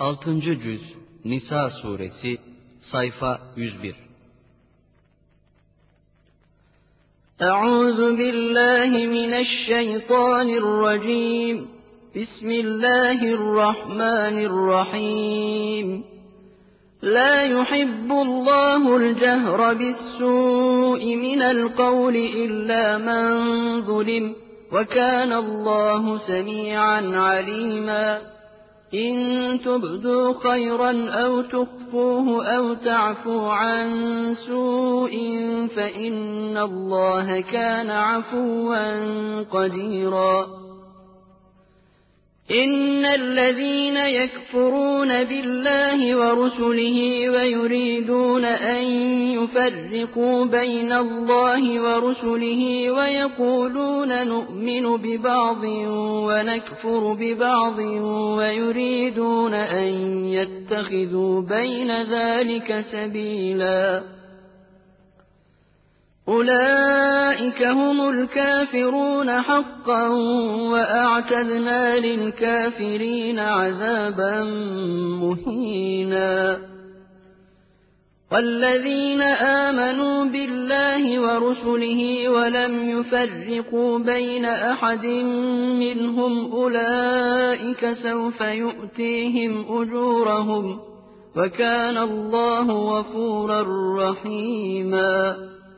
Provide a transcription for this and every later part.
6. Cüz Nisa Suresi Sayfa 101. أعوذ بالله من الشيطان الرجيم. بسم الله الرحمن الرحيم. لا يحب الله الجهر بالسوء من القول إلا من ظلم، وكان الله سميعا عليما. إن تبدوا خيرا أو تخفوه أو تعفو عن سوء فإن الله كان عفوا قديرا. إن الذين يكفرون بالله ورسله ويريدون أن يفرقوا بين الله ورسله ويقولون نؤمن ببعض ونكفر ببعض ويريدون أن يتخذوا بين ذلك سبيلا، أولئك هم الكافرون حقا، وأعتدنا للكافرين عذابا مهينا. والذين آمنوا بالله ورسله ولم يفرقوا بين أحد منهم أولئك سوف يؤتيهم أجورهم، وكان الله غفورا رحيما.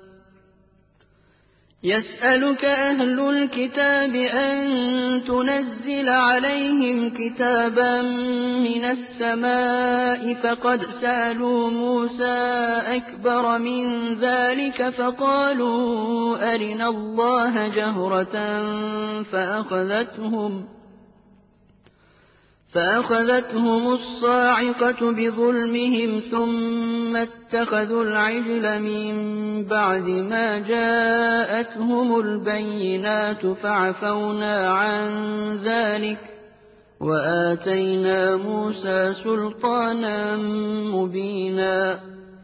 يسألك أهل الكتاب أن تنزل عليهم كتابا من السماء، فقد سألوا موسى أكبر من ذلك فقالوا أرنا الله جهرة فأخذتهم الصاعقة بظلمهم ثم اتخذوا العجل من بعد ما جاءتهم البينات فعفونا عن ذلك وآتينا موسى سلطانا مبينا.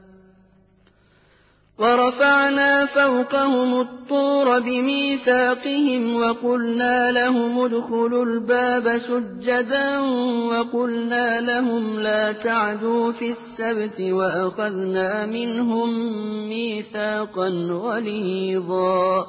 ورفعنا فوقهم الطور بميثاقهم وقلنا لهم ادخلوا الباب سجدا وقلنا لهم لا تعدوا في السبت وأخذنا منهم ميثاقا غليظا.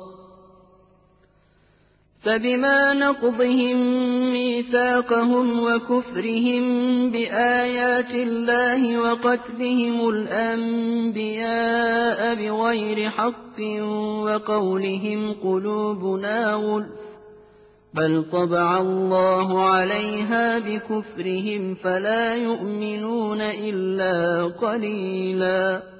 فبما نقضهم ميثاقهم وكفرهم بآيات الله وقتلهم الأنبياء بغير حق وقولهم قلوبنا غلف، بل طبع الله عليها بكفرهم فلا يؤمنون إلا قليلا.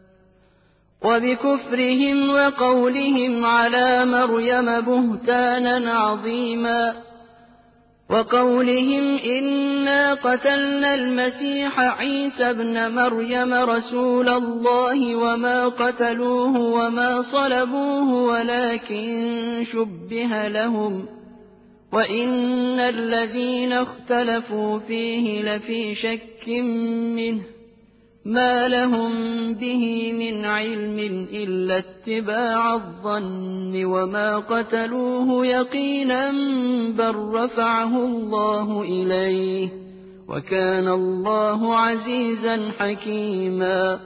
وبكفرهم وقولهم على مريم بهتانا عظيما، وقولهم إنا قتلنا المسيح عيسى ابن مريم رسول الله وما قتلوه وما صلبوه ولكن شبه لهم، وإن الذين اختلفوا فيه لفي شك منه، ما لهم به من علم إلا اتباع الظن وما قتلوه يقينا بل رفعه الله إليه، وكان الله عزيزا حكيما.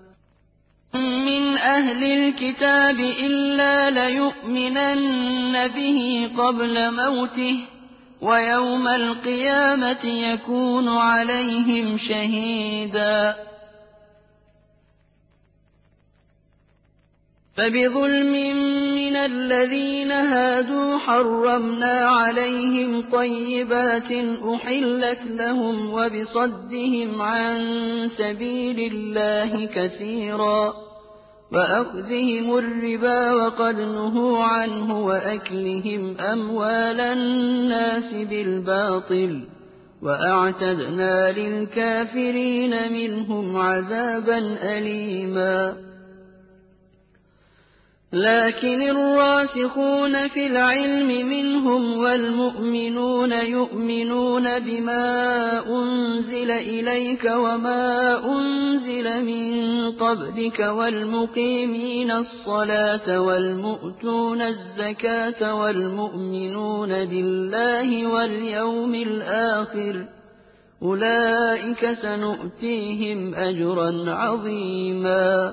من أهل الكتاب إلا ليؤمنن به قبل موته، ويوم القيامة يكون عليهم شهيدا. فبظلم من الذين هادوا حرمنا عليهم طيبات أحلت لهم وبصدهم عن سبيل الله كثيرا، وأخذهم الربا وقد نهوا عنه وأكلهم أموال الناس بالباطل، وأعتدنا للكافرين منهم عذابا أليما. لكن الراسخون في العلم منهم والمؤمنون يؤمنون بما أنزل إليك وما أنزل من قبلك والمقيمين الصلاة والمؤتون الزكاة والمؤمنون بالله واليوم الآخر أولئك سنؤتيهم أجرا عظيما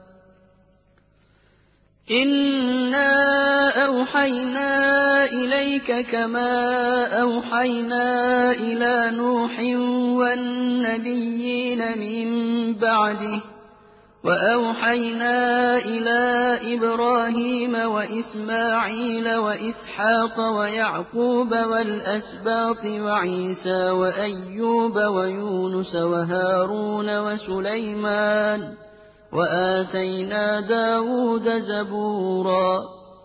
إنا أوحينا إليك كما أوحينا إلى نوح والنبيين من بعده وأوحينا إلى إبراهيم وإسماعيل وإسحاق ويعقوب والأسباط وعيسى وأيوب ويونس وهارون وسليمان وآتينا داود زبورا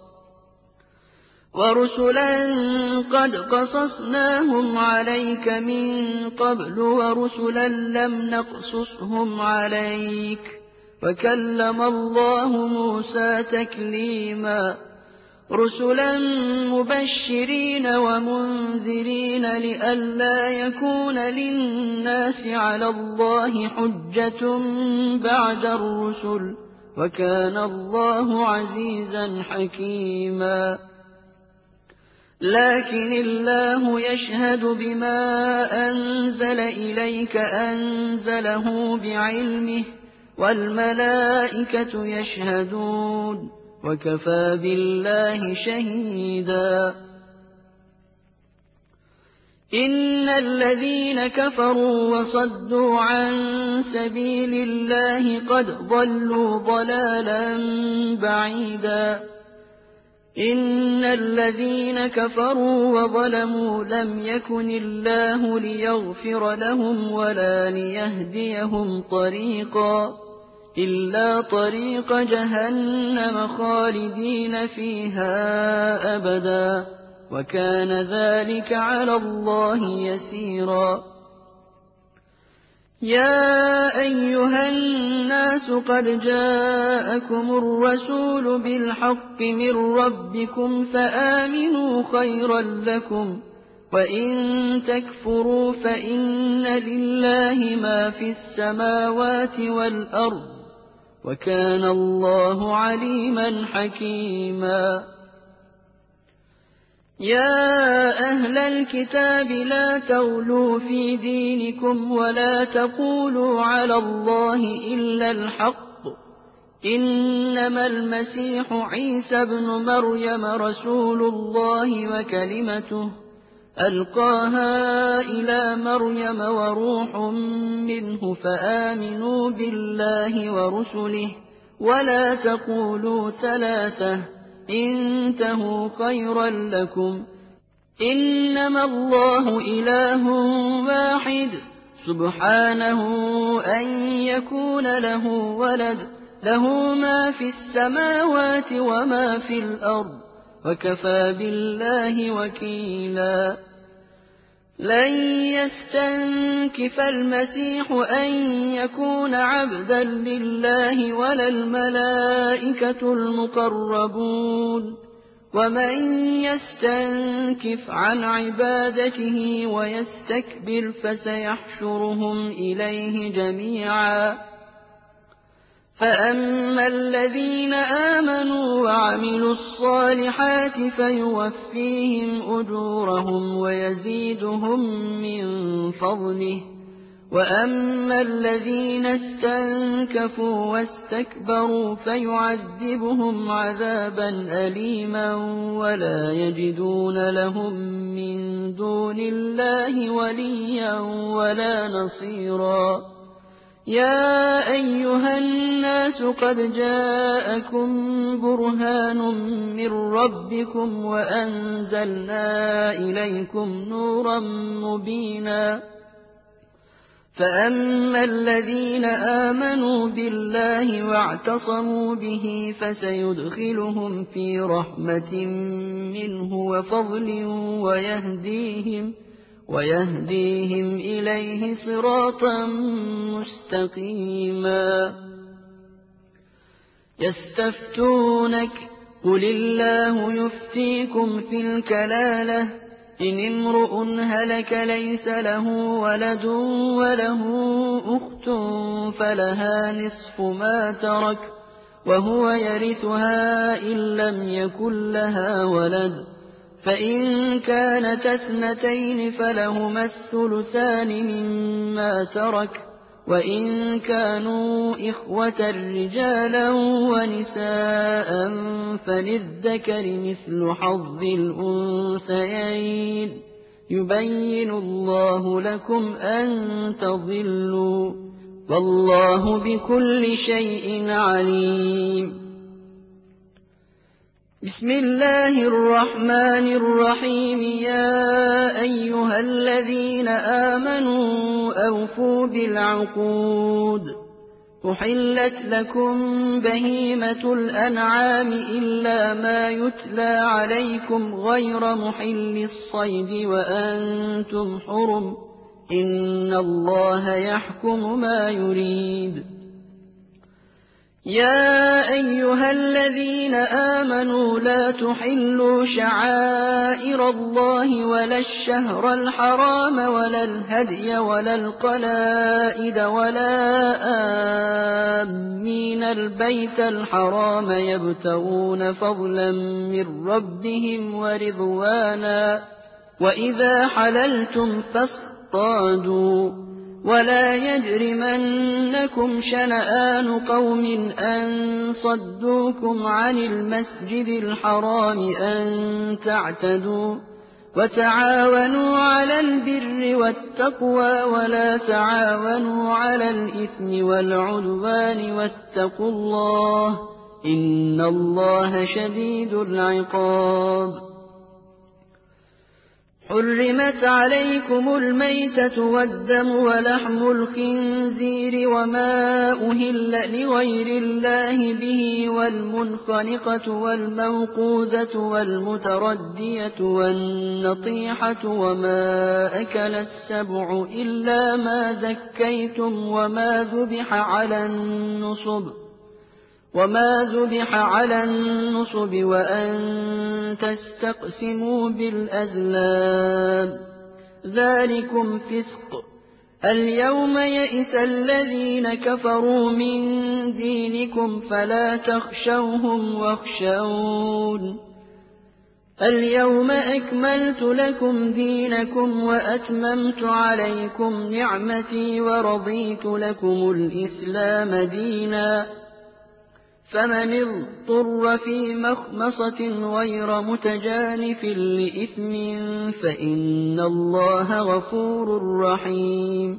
ورسلا قد قصصناهم عليك من قبل ورسلا لم نقصصهم عليك وكلم الله موسى تكليما رسلا مبشرين ومنذرين لئلا يكون للناس على الله حجة بعد الرسل وكان الله عزيزا حكيما لكن الله يشهد بما أنزل إليك أنزله بعلمه والملائكة يشهدون وكفى بالله شهيدا إن الذين كفروا وصدوا عن سبيل الله قد ضلوا ضلالا بعيدا إن الذين كفروا وظلموا لم يكن الله ليغفر لهم ولا ليهديهم طريقا إلا طريق جهنم خالدين فيها أبدا وكان ذلك على الله يسيرا يا أيها الناس قد جاءكم الرسول بالحق من ربكم فآمنوا خيرا لكم وإن تكفروا فإن لله ما في السماوات والأرض وكان الله عليما حكيما يا أهل الكتاب لا تغلوا في دينكم ولا تقولوا على الله إلا الحق إنما المسيح عيسى ابن مريم رسول الله وكلمته ألقاها إلى مريم وروح منه فآمنوا بالله ورسله ولا تقولوا ثلاثة انتهوا خيرا لكم إنما الله إله واحد سبحانه أن يكون له ولد له ما في السماوات وما في الأرض وكفى بالله وكيلا لن يستنكف المسيح أن يكون عبدا لله ولا الملائكة المقربون ومن يستنكف عن عبادته ويستكبر فسيحشرهم إليه جميعا فأما الذين آمنوا وعملوا الصالحات فيوفيهم أجورهم ويزيدهم من فضله وأما الذين استنكفوا واستكبروا فيعذبهم عذابا أليما ولا يجدون لهم من دون الله وليا ولا نصيرا يا أيها الناس قد جاءكم برهان من ربكم وأنزلنا إليكم نورا مبينا فأما الذين آمنوا بالله واعتصموا به فسيدخلهم في رحمة منه وفضل ويهديهم إليه صراطا مستقيما يستفتونك قل الله يفتيكم في الكلالة إن امرؤ هلك ليس له ولد وله أخت فلها نصف ما ترك وهو يرثها إن لم يكن لها ولد فإن كانت اثنتين فلهما الثلثان مما ترك، وإن كانوا إخوة رجالا ونساء فللذكر مثل حظ الأنثيين، يبين الله لكم أن تضلوا، والله بكل شيء عليم. بسم الله الرحمن الرحيم. يا أيها الذين آمنوا أوفوا بالعقود. أحلت لكم بهيمة الأنعام إلا ما يتلى عليكم غير محل الصيد وأنتم حرم، إن الله يحكم ما يريد. يا أيها الذين آمنوا لا تحلوا شعائر الله ولا الشهر الحرام ولا الهدي ولا القلائد ولا آمين البيت الحرام يبتغون فضلا من ربهم ورضوانا، وإذا حللتم فاصطادوا، ولا يجرمنكم شنآن قوم أن صدوكم عن المسجد الحرام أن تعتدوا، وتعاونوا على البر والتقوى ولا تعاونوا على الإثم والعدوان، واتقوا الله إن الله شديد العقاب. حرمت عليكم الميتة والدم ولحم الخنزير وما أهل لغير الله به، والمنخنقة والموقوذة والمتردية والنطيحة وما أكل السبع إلا ما ذكيتم وما ذبح على النصب وأن تستقسموا بالأزلام، ذلكم فسق. اليوم يئس الذين كفروا من دينكم فلا تخشوهم واخشون. اليوم أكملت لكم دينكم وأتممت عليكم نعمتي ورضيت لكم الإسلام دينا، فمن اضطر في مخمصة غير متجانف لإثم فإن الله غفور رحيم.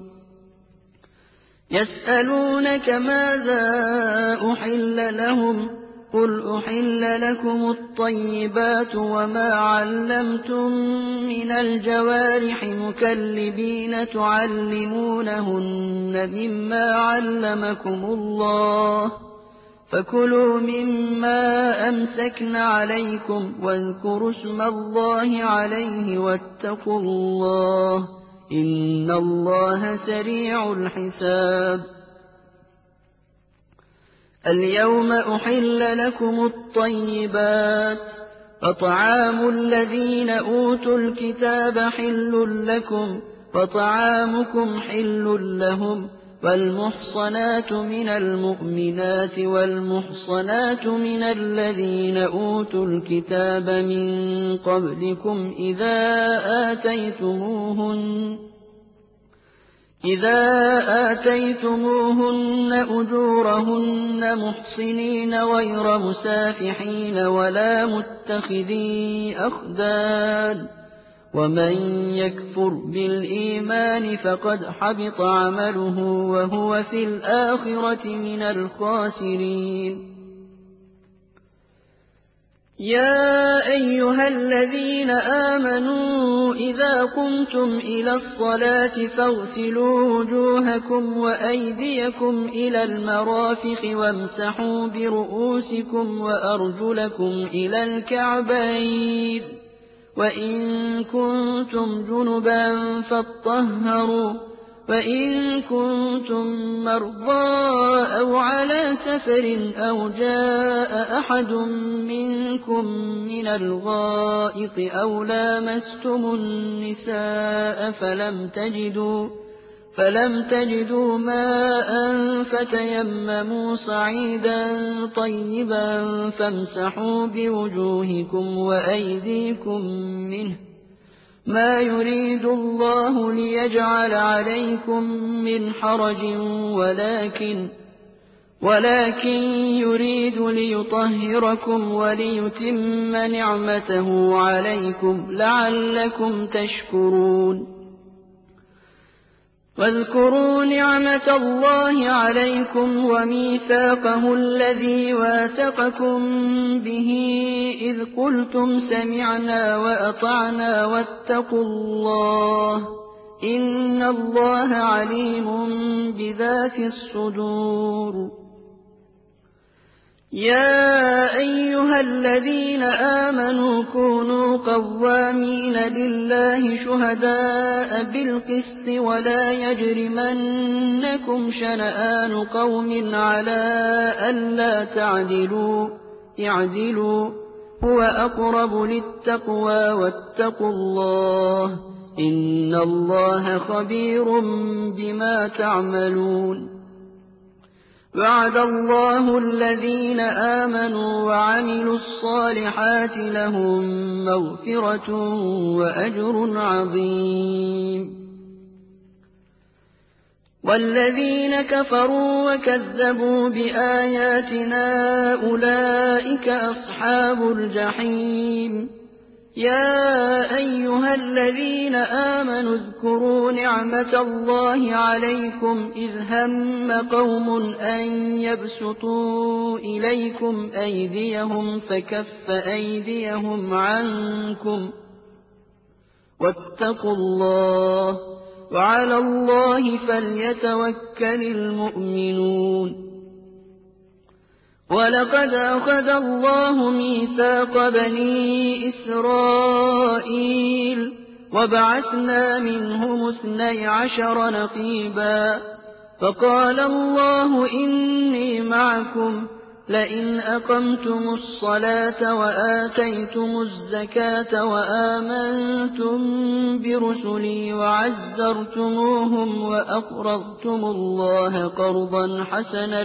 يسألونك ماذا أحل لهم، قل أحل لكم الطيبات وما علمتم من الجوارح مكلبين تعلمونهن مما علمكم الله، فكلوا مما أمسكن عليكم واذكروا اسم الله عليه واتقوا الله إن الله سريع الحساب. اليوم أحل لكم الطيبات، وطعام الذين أوتوا الكتاب حل لكم وطعامكم حل لهم، والمحصنات من المؤمنات والمحصنات من الذين أوتوا الكتاب من قبلكم إذا آتيتموهن أجورهن محصنين غير مسافحين ولا متخذي أخدان، ومن يكفر بالإيمان فقد حبط عمله وهو في الآخرة من الخاسرين. يا أيها الذين آمنوا إذا قمتم إلى الصلاة فاغسلوا وجوهكم وأيديكم إلى المرافق وامسحوا برؤوسكم وأرجلكم إلى الكعبين، وإن كنتم جنبا فاطهروا، وإن كنتم مرضى أو على سفر أو جاء أحد منكم من الغائط أو لامستم النساء فلم تجدوا ماء فتيمموا صعيدا طيبا فامسحوا بوجوهكم وأيديكم منه ما يريد الله ليجعل عليكم من حرج ولكن يريد ليطهركم وليتم نعمته عليكم لعلكم تشكرون. واذكروا نعمة الله عليكم وميثاقه الذي واثقكم به إذ قلتم سمعنا وأطعنا واتقوا الله إن الله عليم بذات الصدور. يا أيها الذين آمنوا كونوا قوامين لله شهداء بالقسط ولا يجرمنكم شنآن قوم على ألا تعدلوا اعدلوا هو أقرب للتقوى واتقوا الله إن الله خبير بما تعملون. وعد الله الذين آمنوا وعملوا الصالحات لهم مغفرة وأجر عظيم. والذين كفروا وكذبوا بآياتنا أولئك أصحاب الجحيم. يا أيها الذين آمنوا اذكروا نعمة الله عليكم إذ هم قوم أن يبسطوا إليكم أيديهم فكف أيديهم عنكم واتقوا الله وعلى الله فليتوكل المؤمنون. ولقد أخذ الله ميثاق بني إسرائيل وبعثنا منهم 12 نقيبا فقال الله إني معكم لئن أقمتم الصلاة وآتيتم الزكاة وآمنتم برسلي وعزرتموهم وأقرضتم الله قرضا حسنا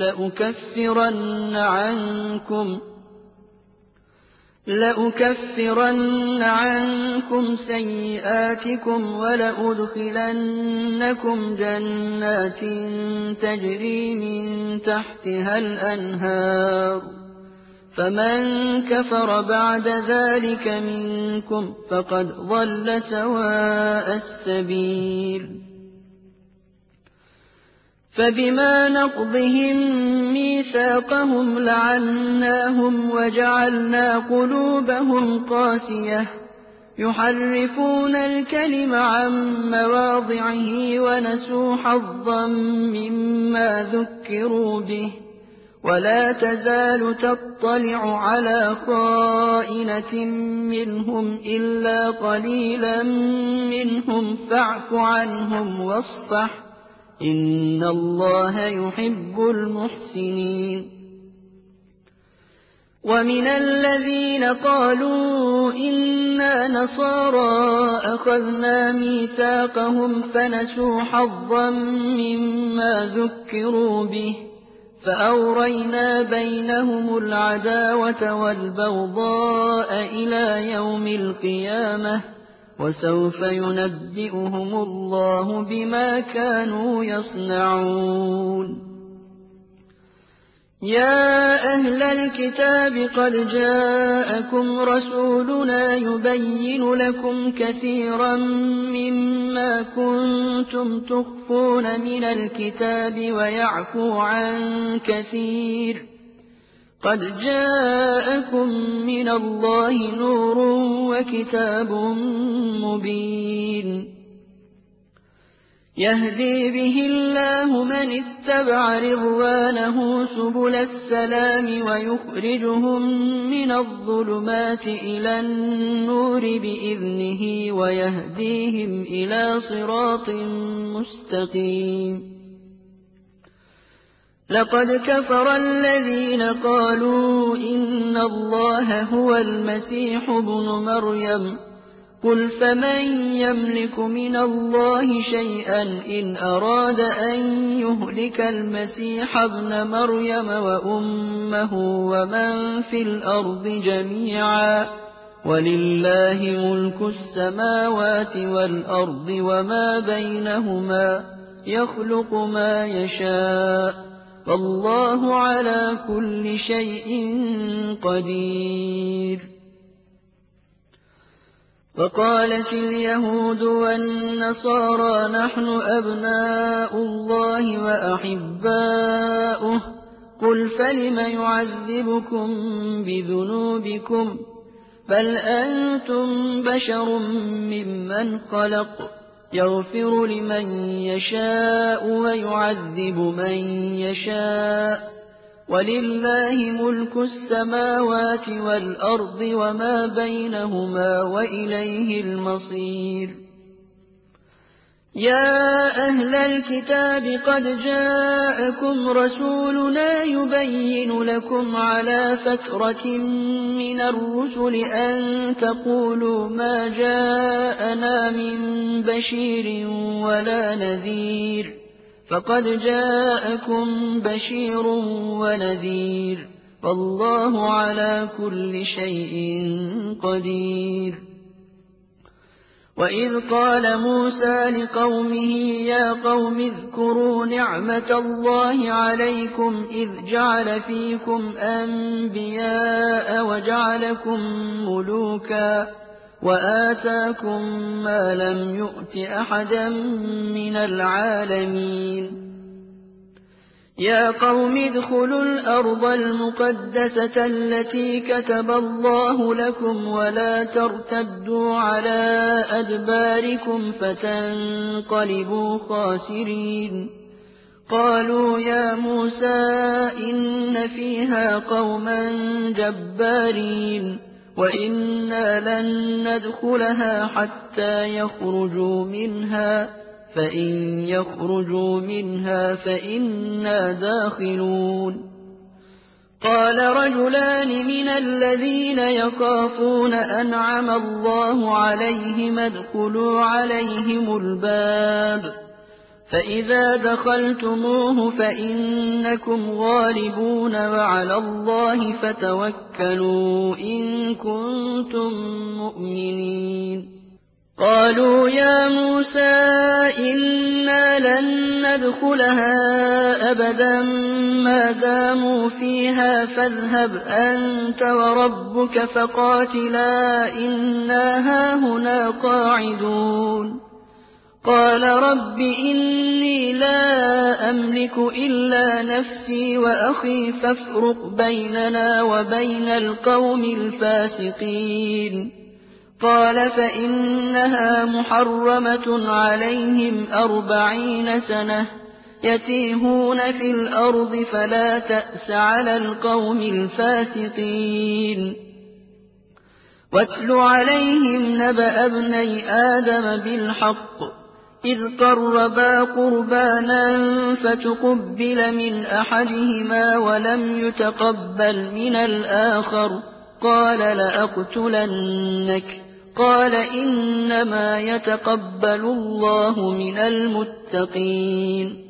لأكفرن عنكم سيئاتكم ولأدخلنكم جنات تجري من تحتها الأنهار فمن كفر بعد ذلك منكم فقد ضل سواء السبيل. فبما نقضهم ميثاقهم لعناهم وجعلنا قلوبهم قاسية يحرفون الكلم عن مواضعه ونسوا حظا مما ذكروا به ولا تزال تطلع على خائنة منهم إلا قليلا منهم فاعف عنهم واصفح إن الله يحب المحسنين. ومن الذين قالوا إنا نصارى أخذنا ميثاقهم فنسوا حظا مما ذكروا به فأورينا بينهم العداوة والبغضاء إلى يوم القيامة وسوف ينبئهم الله بما كانوا يصنعون. يا أهل الكتاب قد جاءكم رسولنا يبين لكم كثيرا مما كنتم تخفون من الكتاب ويعفو عن كثير قد جاءكم من الله نور وكتاب مبين يهدي به الله من اتبع رضوانه سبل السلام ويخرجهم من الظلمات إلى النور بإذنه ويهديهم إلى صراط مستقيم. لقد كفر الذين قالوا إن الله هو المسيح ابن مريم قُلْ فَمَن يَمْلِكُ مِنَ اللَّهِ شَيْئًا إِنْ أَرَادَ أَن يُهْلِكَ الْمَسِيحَ ابْنَ مَرْيَمَ وَأُمَّهُ وَمَن فِي الْأَرْضِ جَمِيعًا ۗ وَلِلَّهِ مُلْكُ السَّمَاوَاتِ وَالْأَرْضِ وَمَا بَيْنَهُمَا ۚ يَخْلُقُ مَا يَشَاءُ ۚ وَاللَّهُ عَلَىٰ كُلِّ شَيْءٍ قَدِيرٌ. وَقَالَتِ الْيَهُودُ وَالنَّصَارَىٰ نَحْنُ أَبْنَاءُ اللَّهِ وَأَحِبَّاؤُهُ ۚ قُلْ فَلِمَ يُعَذِّبُكُم بِذُنُوبِكُم ۖ بَلْ أَنتُم بَشَرٌ مِّمَّنْ خَلَقَ ۚ يَغْفِرُ لِمَن يَشَاءُ وَيُعَذِّبُ مَن يَشَاءُ ۚ وَلِلَّهِ مُلْكُ السَّمَاوَاتِ وَالْأَرْضِ وَمَا بَيْنَهُمَا ۖ وَإِلَيْهِ الْمَصِيرُ. يَا أَهْلَ الْكِتَابِ قَدْ جَاءَكُمْ رَسُولُنَا يُبَيِّنُ لَكُمْ عَلَىٰ فَتْرَةٍ مِّنَ الرُّسُلِ أَن تَقُولُوا مَا جَاءَنَا مِن بَشِيرٍ وَلَا نَذِيرٍ ۖ فَقَدْ جَاءَكُم بَشِيرٌ وَنَذِيرٌ ۗ وَاللَّهُ عَلَىٰ كُلِّ شَيْءٍ قَدِيرٌ. وَإِذْ قَالَ مُوسَىٰ لِقَوْمِهِ يَا قَوْمِ اذْكُرُوا نِعْمَةَ اللَّهِ عَلَيْكُمْ إِذْ جَعَلَ فِيكُمْ أَنبِيَاءَ وَجَعَلَكُم مُّلُوكًا وَآتَاكُم مَّا لَمْ يُؤْتِ أَحَدًا مِّنَ الْعَالَمِينَ. يَا قَوْمِ ادْخُلُوا الْأَرْضَ الْمُقَدَّسَةَ الَّتِي كَتَبَ اللَّهُ لَكُمْ وَلَا تَرْتَدُّوا عَلَىٰ أَدْبَارِكُمْ فَتَنقَلِبُوا خَاسِرِينَ. قَالُوا يَا مُوسَىٰ إِنَّ فِيهَا قَوْمًا جَبَّارِينَ وَإِنَّا لَن نَّدْخُلَهَا حَتَّىٰ يَخْرُجُوا مِنْهَا ۖ فَإِن يَخْرُجُوا مِنْهَا فَإِنَّا دَاخِلُونَ. قَالَ رَجُلَانِ مِنَ الَّذِينَ يَخَافُونَ أَنْعَمَ اللَّهُ عَلَيْهِمْ ادْخُلُوا عَلَيْهِمُ الْبَابَ فَإِذَا دَخَلْتُمُوهُ فَإِنَّكُمْ غَالِبُونَ وَعَلَى اللَّهِ فَتَوَكَّلُوا إِن كُنتُم مُّؤْمِنِينَ. قَالُوا يَا مُوسَىٰ إِنَّا لَن نَّدْخُلَهَا أَبَدًا مَّا دَامُوا فِيهَا فَاذْهَبْ أَنتَ وَرَبُّكَ فَقَاتِلَا إِنَّا هَاهُنَا قَاعِدُونَ. قَالَ رَبِّ إِنِّي لَا أَمْلِكُ إِلَّا نَفْسِي وَأَخِي فَافْرُقْ بَيْنَنَا وَبَيْنَ الْقَوْمِ الْفَاسِقِينَ. قَالَ فَإِنَّهَا مُحَرَّمَةٌ عَلَيْهِمْ 40 سَنَةً يَتِيهُونَ فِي الْأَرْضِ فَلَا تَأْسَ عَلَى الْقَوْمِ الْفَاسِقِينَ. وَاتْلُ عَلَيْهِمْ نَبَأَ ابْنَيْ آدَمَ بِالْحَقِّ إِذْ قَرَّبَا قُرْبَانًا فَتُقُبِّلَ مِنْ أَحَدِهِمَا وَلَمْ يُتَقَبَّلْ مِنَ الْآخَرِ قَالَ لَأَقْتُلَنَّكَ. قَالَ إِنَّمَا يَتَقَبَّلُ اللَّهُ مِنَ الْمُتَّقِينَ.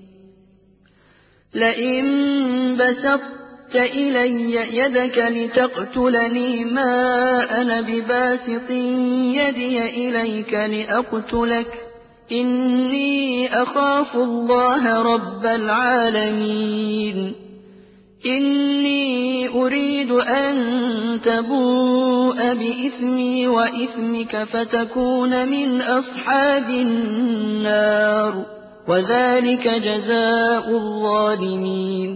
لَئِن بَسَطتَ إِلَيَّ يَدَكَ لِتَقْتُلَنِي مَا أَنَا بِبَاسِطٍ يَدِيَ إِلَيْكَ لِأَقْتُلَكَ إِنِّي أَخَافُ اللَّهَ رَبَّ الْعَالَمِينَ. إِنِّي أُرِيدُ أَن تَبُوءَ بِإِثْمِي وَإِثْمِكَ فَتَكُونَ مِنْ أَصْحَابِ النَّارِ ۖ وَذَٰلِكَ جَزَاءُ الظَّالِمِينَ.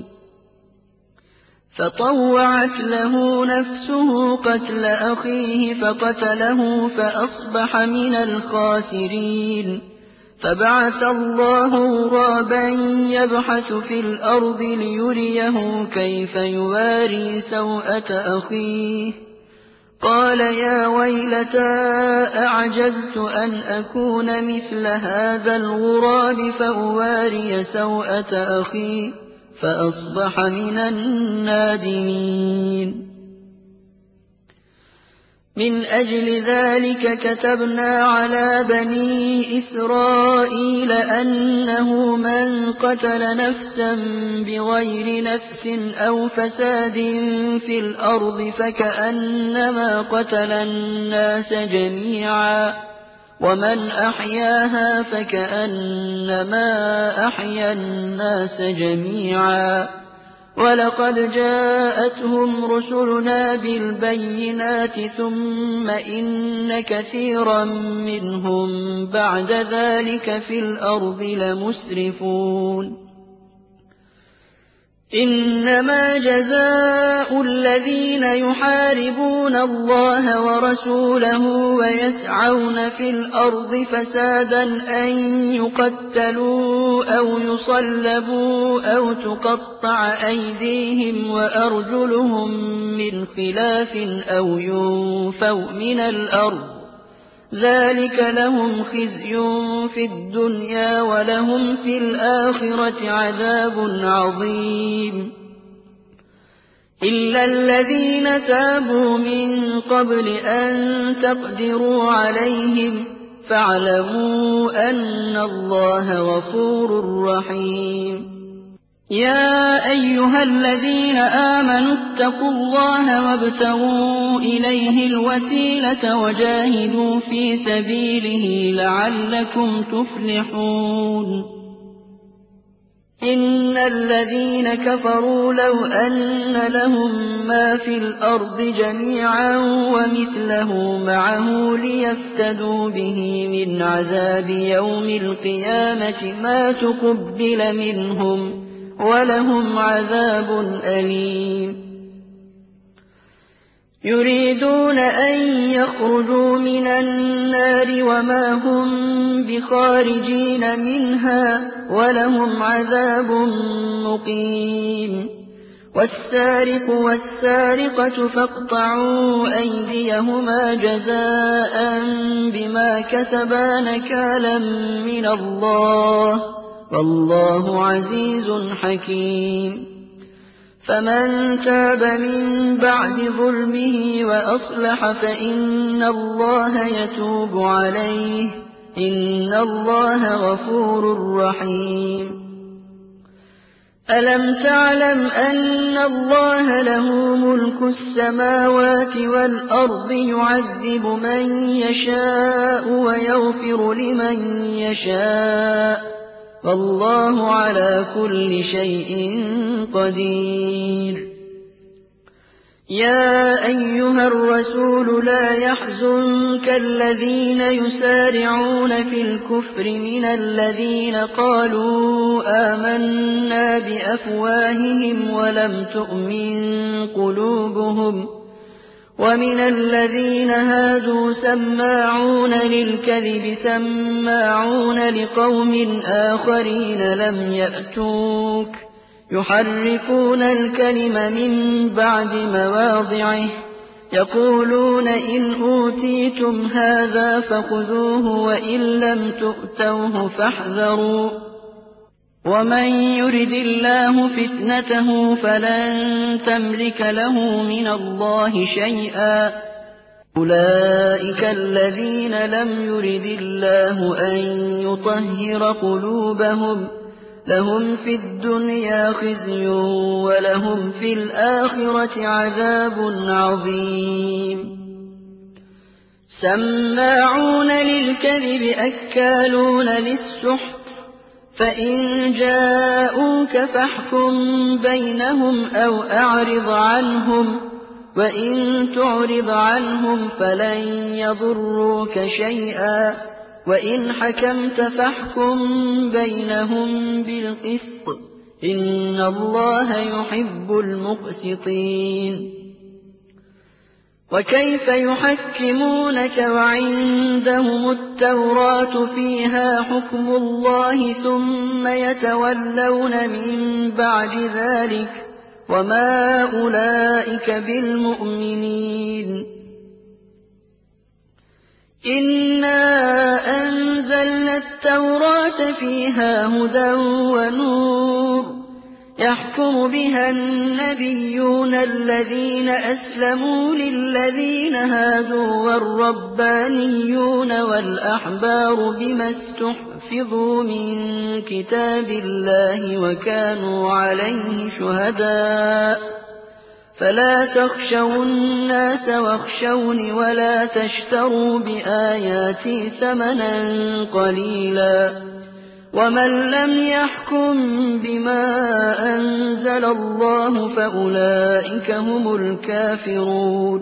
فَطَوَّعَتْ لَهُ نَفْسُهُ قَتْلَ أَخِيهِ فَقَتَلَهُ فَأَصْبَحَ مِنَ الْخَاسِرِينَ. فَبَعَثَ اللَّهُ غُرَابًا يَبْحَثُ فِي الْأَرْضِ لِيُرِيَهُ كَيْفَ يُوَارِي سَوْءَةَ أَخِيهِ. قَالَ يَا وَيْلَتَا أَعْجَزْتُ أَنْ أَكُونَ مِثْلَ هَٰذَا الْغُرَابِ فَأُوَارِيَ سَوْءَةَ أَخِي فَأَصْبَحَ مِنَ النَّادِمِينَ. من أجل ذلك كتبنا على بني إسرائيل أنه من قتل نفسا بغير نفس أو فساد في الأرض فكأنما قتل الناس جميعا ومن أحياها فكأنما أحيا الناس جميعا ولقد جاءتهم رسلنا بالبينات ثم إن كثيرا منهم بعد ذلك في الأرض لمسرفون إنما جزاء الذين يحاربون الله ورسوله ويسعون في الأرض فسادا أن يقتلوا أو يصلبوا أو تقطع أيديهم وأرجلهم من خلاف أو ينفوا من الأرض ذلك لهم خزي في الدنيا ولهم في الآخرة عذاب عظيم إلا الذين تابوا من قبل أن تقدروا عليهم فاعلموا أن الله غفور رحيم يا أيها الذين آمنوا اتقوا الله وابتغوا إليه الوسيلة وجاهدوا في سبيله لعلكم تفلحون إن الذين كفروا لو أن لهم ما في الأرض جميعا ومثله معه ليفتدوا به من عذاب يوم القيامة ما تقبل منهم ولهم عذاب أليم يريدون أن يخرجوا من النار وما هم بخارجين منها ولهم عذاب مقيم والسارق والسارقة فاقطعوا أيديهما جزاء بما كسبا نكالا من الله والله عزيز حكيم فمن تاب من بعد ظلمه وأصلح فإن الله يتوب عليه إن الله غفور رحيم ألم تعلم أن الله له ملك السماوات والأرض يعذب من يشاء ويغفر لمن يشاء والله على كل شيء قدير يا أيها الرسول لا يحزنك الذين يسارعون في الكفر من الذين قالوا آمنا بأفواههم ولم تؤمن قلوبهم ومن الذين هادوا سماعون للكذب سماعون لقوم آخرين لم يأتوك يحرفون الكلم من بعد مواضعه يقولون إن أوتيتم هذا فخذوه وإن لم تؤتوه فاحذروا ومن يرد الله فتنته فلن تملك له من الله شيئا أولئك الذين لم يرد الله أن يطهر قلوبهم لهم في الدنيا خزي ولهم في الآخرة عذاب عظيم سماعون للكذب أكالون للسحت فإن جاءوك فاحكم بينهم أو أعرض عنهم وإن تعرض عنهم فلن يضروك شيئا وإن حكمت فاحكم بينهم بالقسط إن الله يحب المقسطين وكيف يحكمونك وعندهم التوراة فيها حكم الله ثم يتولون من بعد ذلك وما أولئك بالمؤمنين إنا أنزلنا التوراة فيها هدى ونور يحكم بها النبيون الذين أسلموا للذين هادوا والربانيون والأحبار بما استحفظوا من كتاب الله وكانوا عليه شهداء فلا تخشوا الناس واخشوني ولا تشتروا بآياتي ثمنا قليلا ومن لم يحكم بما أنزل الله فأولئك هم الكافرون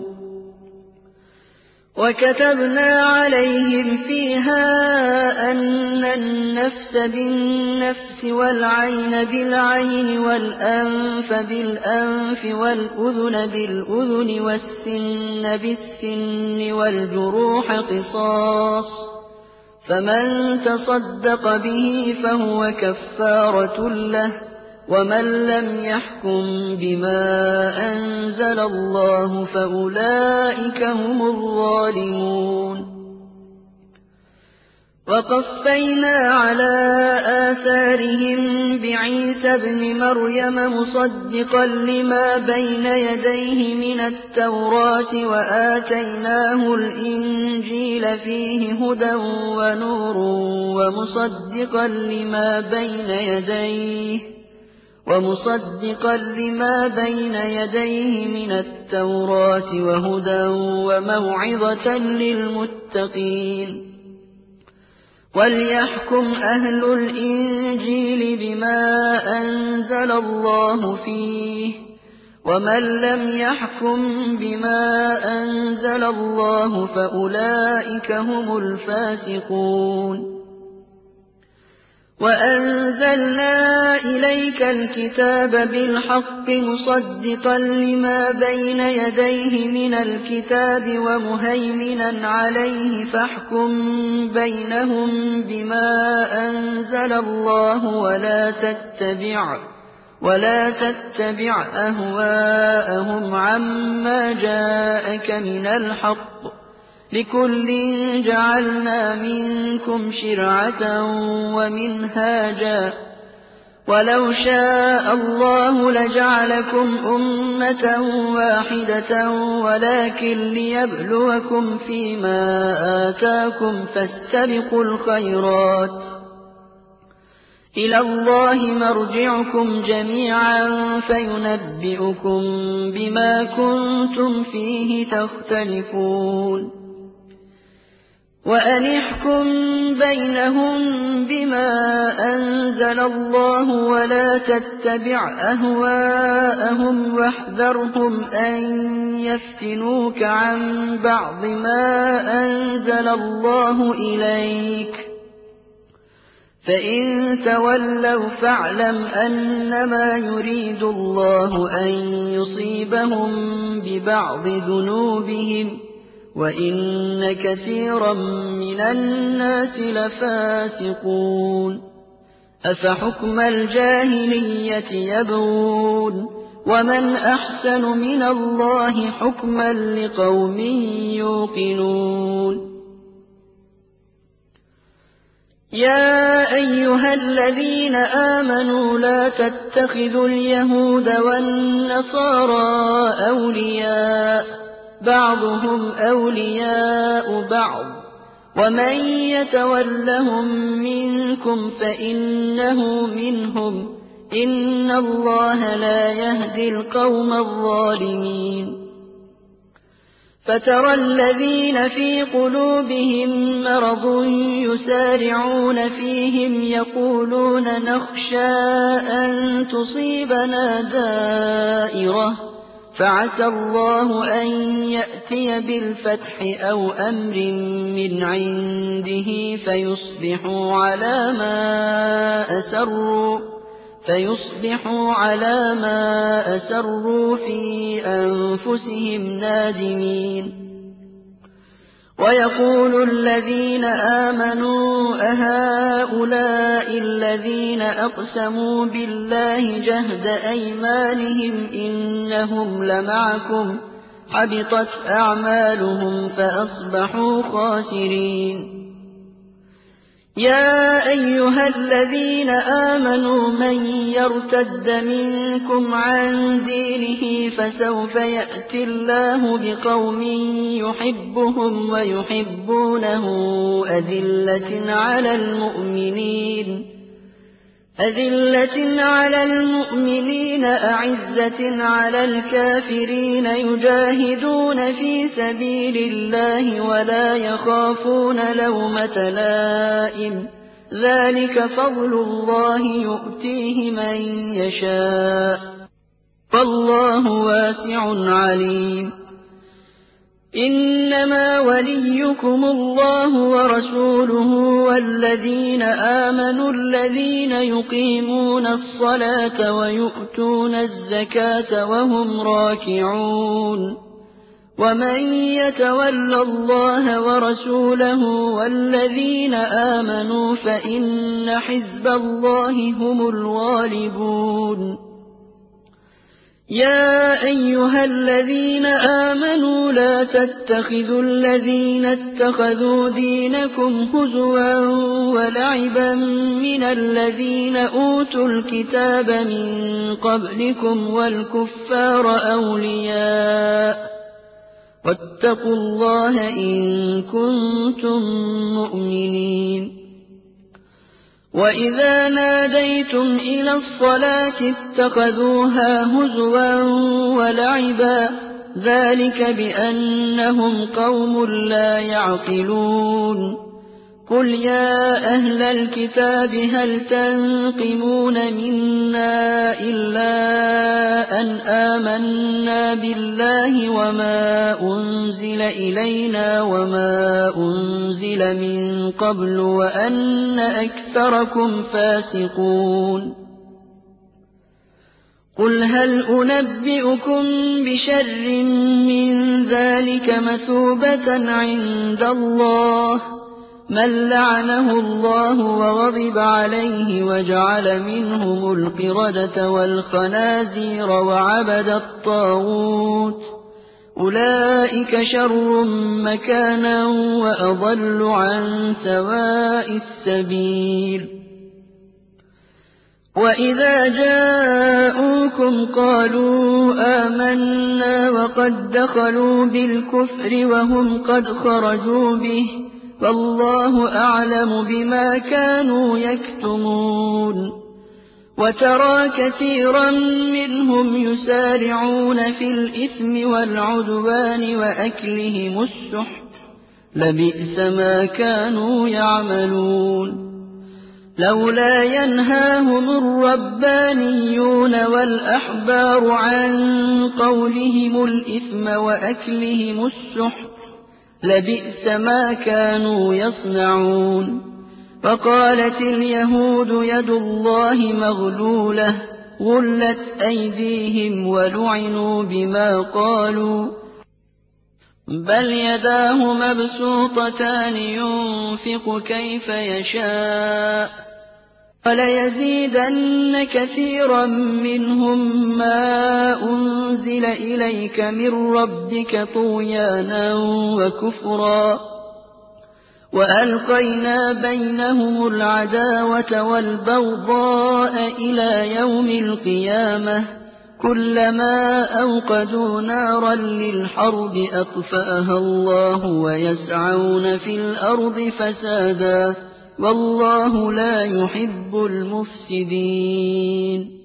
وكتبنا عليهم فيها أن النفس بالنفس والعين بالعين والأنف بالأنف والأذن بالأذن والسن بالسن والجروح قصاص فمن تصدق به فهو كفارة له ومن لم يحكم بما أنزل الله فأولئك هم الظالمون وقفينا على آثارهم بعيسى ابن مريم مصدقا لما بين يديه من التوراة وآتيناه الإنجيل فيه هدى ونور ومصدقا لما بين يديه من التوراة وهدى وموعظة للمتقين وليحكم أهل الإنجيل بما أنزل الله فيه ومن لم يحكم بما أنزل الله فأولئك هم الفاسقون وأنزلنا إليك الكتاب بالحق مصدقا لما بين يديه من الكتاب ومهيمنا عليه فاحكم بينهم بما أنزل الله ولا تتبع أهواءهم عما جاءك من الحق لكل جعلنا منكم شرعة ومنهاجا ولو شاء الله لجعلكم أمة واحدة ولكن ليبلوكم فيما آتاكم فاستبقوا الخيرات إلى الله مرجعكم جميعا فينبئكم بما كنتم فيه تختلفون وأن احكم بينهم بما أنزل الله ولا تتبع أهواءهم واحذرهم أن يفتنوك عن بعض ما أنزل الله إليك فإن تولوا فاعلم أنما يريد الله أن يصيبهم ببعض ذنوبهم وإن كثيرا من الناس لفاسقون أفحكم الجاهلية يبغون ومن أحسن من الله حكما لقوم يوقنون يا أيها الذين آمنوا لا تتخذوا اليهود والنصارى أولياء بعضهم أولياء بعض ومن يتولهم منكم فإنه منهم إن الله لا يهدي القوم الظالمين فترى الذين في قلوبهم مرض يسارعون فيهم يقولون نخشى أن تصيبنا دائرة فعسى الله أن يأتي بالفتح أو أمر من عنده فيصبحوا على ما أسروا في أنفسهم نادمين ويقول الذين آمنوا أهؤلاء الذين أقسموا بالله جهد أيمانهم إنهم لمعكم حبطت أعمالهم فأصبحوا خاسرين يَا أَيُّهَا الَّذِينَ آمَنُوا مَن يَرْتَدَّ مِنكُمْ عَن دِينِهِ فَسَوْفَ يَأْتِي اللَّهُ بِقَوْمٍ يُحِبُّهُمْ وَيُحِبُّونَهُ أَذِلَّةٍ عَلَى الْمُؤْمِنِينَ أَعِزَّةٍ عَلَى الْكَافِرِينَ يُجَاهِدُونَ فِي سَبِيلِ اللَّهِ وَلَا يَخَافُونَ لَوْمَةَ لَائِمٍ ۚ ذَٰلِكَ فَضْلُ اللَّهِ يُؤْتِيهِ مَن يَشَاءُ ۚ وَاللَّهُ وَاسِعٌ عَلِيمٌ. إِنَّمَا وَلِيُّكُمُ اللَّهُ وَرَسُولُهُ وَالَّذِينَ آمَنُوا الَّذِينَ يُقِيمُونَ الصَّلَاةَ وَيُؤْتُونَ الزَّكَاةَ وَهُمْ رَاكِعُونَ. وَمَن يَتَوَلَّ اللَّهَ وَرَسُولَهُ وَالَّذِينَ آمَنُوا فَإِنَّ حِزْبَ اللَّهِ هُمُ الْغَالِبُونَ. يَا أَيُّهَا الَّذِينَ آمَنُوا لَا تَتَّخِذُوا الَّذِينَ اتَّخَذُوا دِينَكُمْ هُزُوًا وَلَعِبًا مِّنَ الَّذِينَ أُوتُوا الْكِتَابَ مِن قَبْلِكُمْ وَالْكُفَّارَ أَوْلِيَاءَ ۚ وَاتَّقُوا اللَّهَ إِن كُنتُم مُّؤْمِنِينَ. وَإِذَا نَادَيْتُمْ إِلَى الصَّلَاةِ اتَّخَذُوهَا هُزُوًا وَلَعِبًا ۚ ذَٰلِكَ بِأَنَّهُمْ قَوْمٌ لَّا يَعْقِلُونَ. قُلْ يَا أَهْلَ الْكِتَابِ هَلْ تَنقِمُونَ مِنَّا إِلَّا أَنْ آمَنَّا بِاللَّهِ وَمَا أُنزِلَ إِلَيْنَا وَمَا أُنزِلَ مِن قَبْلُ وَأَنَّ أَكْثَرَكُمْ فَاسِقُونَ. قُلْ هَلْ أُنَبِّئُكُم بِشَرٍّ مِّن ذَٰلِكَ مَثُوبَةً عِندَ اللَّهِ ۚ مَن لَّعَنَهُ اللَّهُ وَغَضِبَ عَلَيْهِ وَجَعَلَ مِنْهُمُ الْقِرَدَةَ وَالْخَنَازِيرَ وَعَبَدَ الطَّاغُوتَ ۚ أُولَٰئِكَ شَرٌّ مَّكَانًا وَأَضَلُّ عَن سَوَاءِ السَّبِيلِ. وَإِذَا جَاءُوكُمْ قَالُوا آمَنَّا وَقَد دَّخَلُوا بِالْكُفْرِ وَهُمْ قَدْ خَرَجُوا بِهِ ۚ وَاللَّهُ أَعْلَمُ بِمَا كَانُوا يَكْتُمُونَ. وَتَرَىٰ كَثِيرًا مِّنْهُمْ يُسَارِعُونَ فِي الْإِثْمِ وَالْعُدْوَانِ وَأَكْلِهِمُ السُّحْتَ ۚ لَبِئْسَ مَا كَانُوا يَعْمَلُونَ. لَوْلَا يَنْهَاهُمُ الرَّبَّانِيُّونَ وَالْأَحْبَارُ عَن قَوْلِهِمُ الْإِثْمَ وَأَكْلِهِمُ السُّحْتَ لَبِئْسَ مَا كَانُوا يَصْنَعُونَ. وَقَالَتِ الْيَهُودُ يَدُ اللَّهِ مَغْلُولَةٌ غُلَّتْ أَيْدِيهِمْ وَلُعِنُوا بِمَا قَالُوا ۘ بَلْ يَدَاهُ مَبْسُوطَتَانِ يُنفِقُ كَيْفَ يَشَاءُ ۚ وَلَيَزِيدَنَّ كَثِيرًا مِّنْهُم مَّا أُنزِلَ إِلَيْكَ مِن رَّبِّكَ طُغْيَانًا وَكُفْرًا ۚ وَأَلْقَيْنَا بَيْنَهُمُ الْعَدَاوَةَ وَالْبَغْضَاءَ إِلَىٰ يَوْمِ الْقِيَامَةِ ۚ كُلَّمَا أَوْقَدُوا نَارًا لِّلْحَرْبِ أَطْفَأَهَا اللَّهُ وَيَسْعَوْنَ فِي الْأَرْضِ فَسَادًا ۚ وَاللَّهُ لَا يُحِبُّ الْمُفْسِدِينَ.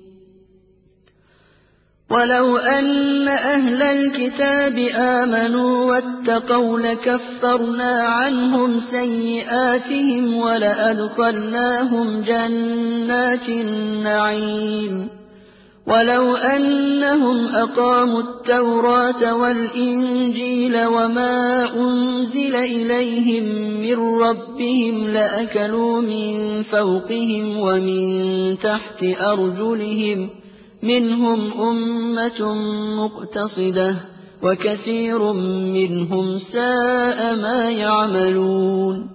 وَلَوْ أَنَّ أَهْلَ الْكِتَابِ آمَنُوا وَاتَّقَوْا لَكَفَّرْنَا عَنْهُمْ سَيِّئَاتِهِمْ وَلَأَدْخَلْنَاهُمْ جَنَّاتِ النَّعِيمِ. وَلَوْ أَنَّهُمْ أَقَامُوا التَّوْرَاةَ وَالْإِنجِيلَ وَمَا أُنزِلَ إِلَيْهِم مِّن رَّبِّهِمْ لَأَكَلُوا مِن فَوْقِهِمْ وَمِن تَحْتِ أَرْجُلِهِم ۚ مِّنْهُمْ أُمَّةٌ مُّقْتَصِدَةٌ ۖ وَكَثِيرٌ مِّنْهُمْ سَاءَ مَا يَعْمَلُونَ.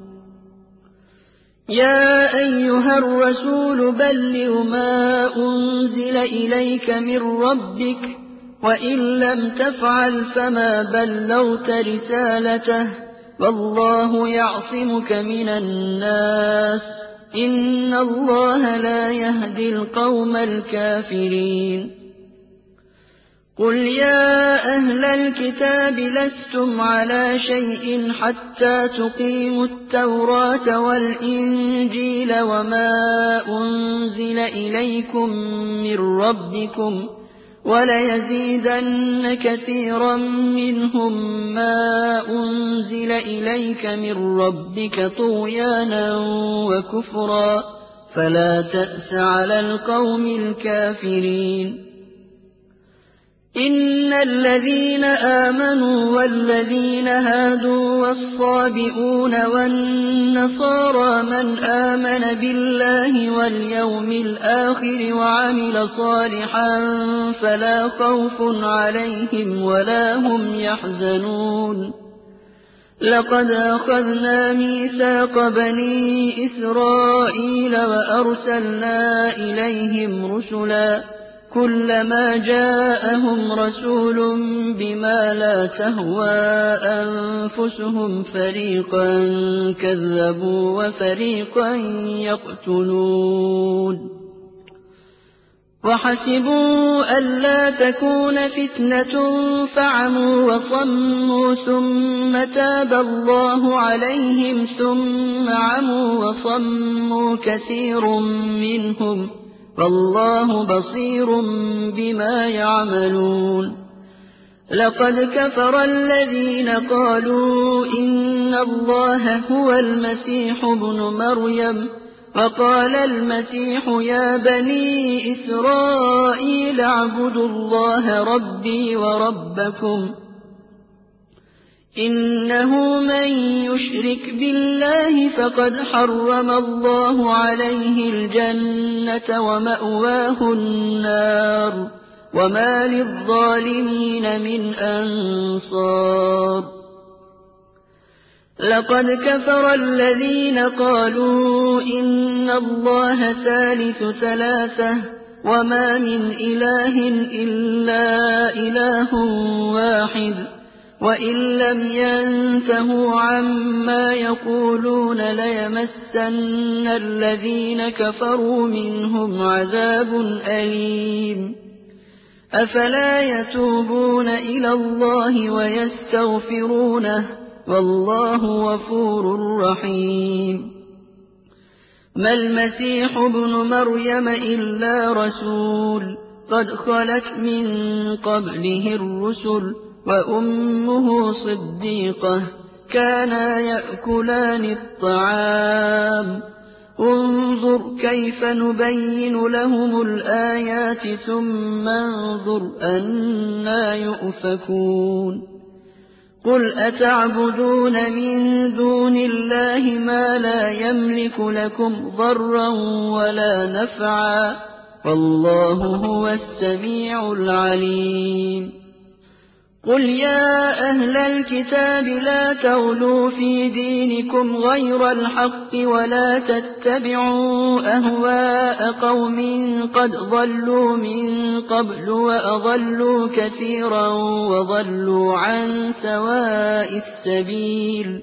يَا أَيُّهَا الرَّسُولُ بَلِّغْ مَا أُنزِلَ إِلَيْكَ مِن رَّبِّكَ ۖ وَإِن لَّمْ تَفْعَلْ فَمَا بَلَّغْتَ رِسَالَتَهُ ۚ والله يعصمك من الناس إن الله لا يهدي القوم الكافرين قل يا أهل الكتاب لستم على شيء حتى تقيموا التوراة والإنجيل وما أنزل إليكم من ربكم وليزيدن كثيرا منهم ما أنزل إليك من ربك طغيانا وكفرا فلا تأس على القوم الكافرين إن الذين آمنوا والذين هادوا والصابئون والنصارى من آمن بالله واليوم الآخر وعمل صالحا فلا خوف عليهم ولا هم يحزنون لقد أخذنا ميثاق بني إسرائيل وأرسلنا إليهم رسلا كلما جاءهم رسول بما لا تهوى أنفسهم فريقا كذبوا وفريقا يقتلون وحسبوا ألا تكون فتنة فعموا وصموا ثم تاب الله عليهم ثم عموا وصموا كثير منهم والله بصير بما يعملون لقد كفر الذين قالوا إن الله هو المسيح ابن مريم وقال المسيح يا بني إسرائيل اعبدوا الله ربي وربكم إنه من يشرك بالله فقد حرم الله عليه الجنة ومأواه النار وما للظالمين من أنصار لقد كفر الذين قالوا إن الله ثالث ثلاثة وما من إله إلا إله واحد وإن لم ينتهوا عما يقولون ليمسن الذين كفروا منهم عذاب أليم أفلا يتوبون إلى الله ويستغفرونه والله غفور رحيم ما المسيح ابن مريم إلا رسول قد خلت من قبله الرسل وأمه صديقة كانا يأكلان الطعام انظر كيف نبين لهم الآيات ثم انظر أنى يؤفكون قل أتعبدون من دون الله ما لا يملك لكم ضرا ولا نفعا والله هو السميع العليم قل يا أهل الكتاب لا تغلوا في دينكم غير الحق ولا تتبعوا أهواء قوم قد ضلوا من قبل وأضلوا كثيرا وضلوا عن سواء السبيل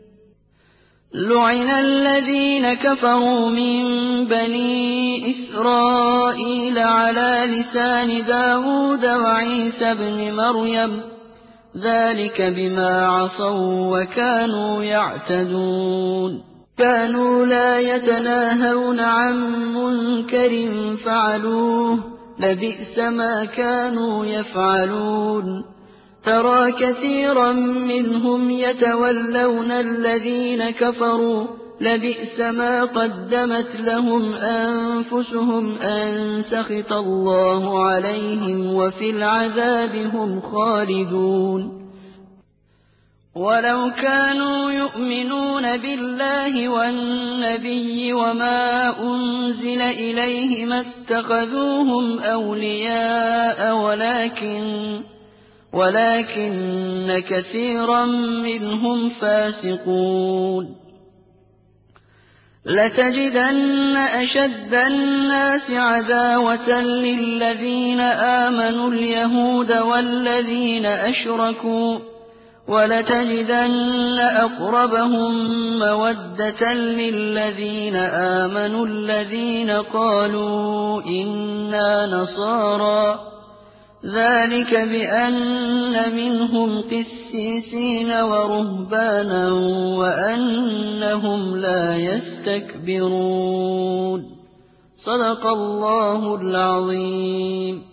لعن الذين كفروا من بني إسرائيل على لسان داود وعيسى بن مريم ذلك بما عصوا وكانوا يعتدون كانوا لا يتناهون عن منكر فعلوه لبئس ما كانوا يفعلون ترى كثيرا منهم يتولون الذين كفروا لبئس ما قدمت لهم أنفسهم أن سخط الله عليهم وفي العذاب هم خالدون ولو كانوا يؤمنون بالله والنبي وما أنزل إليه ما اتخذوهم أولياء ولكن كثيرا منهم فاسقون لتجدن أشد الناس عداوة للذين آمنوا اليهود والذين أشركوا وَلَتَجِدَنَّ أَقْرَبَهُم مَّوَدَّةً لِّلَّذِينَ آمَنُوا الَّذِينَ قَالُوا إِنَّا نَصَارَىٰ ۚ ذَٰلِكَ بِأَنَّ مِنْهُمْ قِسِّيسِينَ وَرُهْبَانًا وَأَنَّهُمْ لَا يَسْتَكْبِرُونَ. صدق الله العظيم.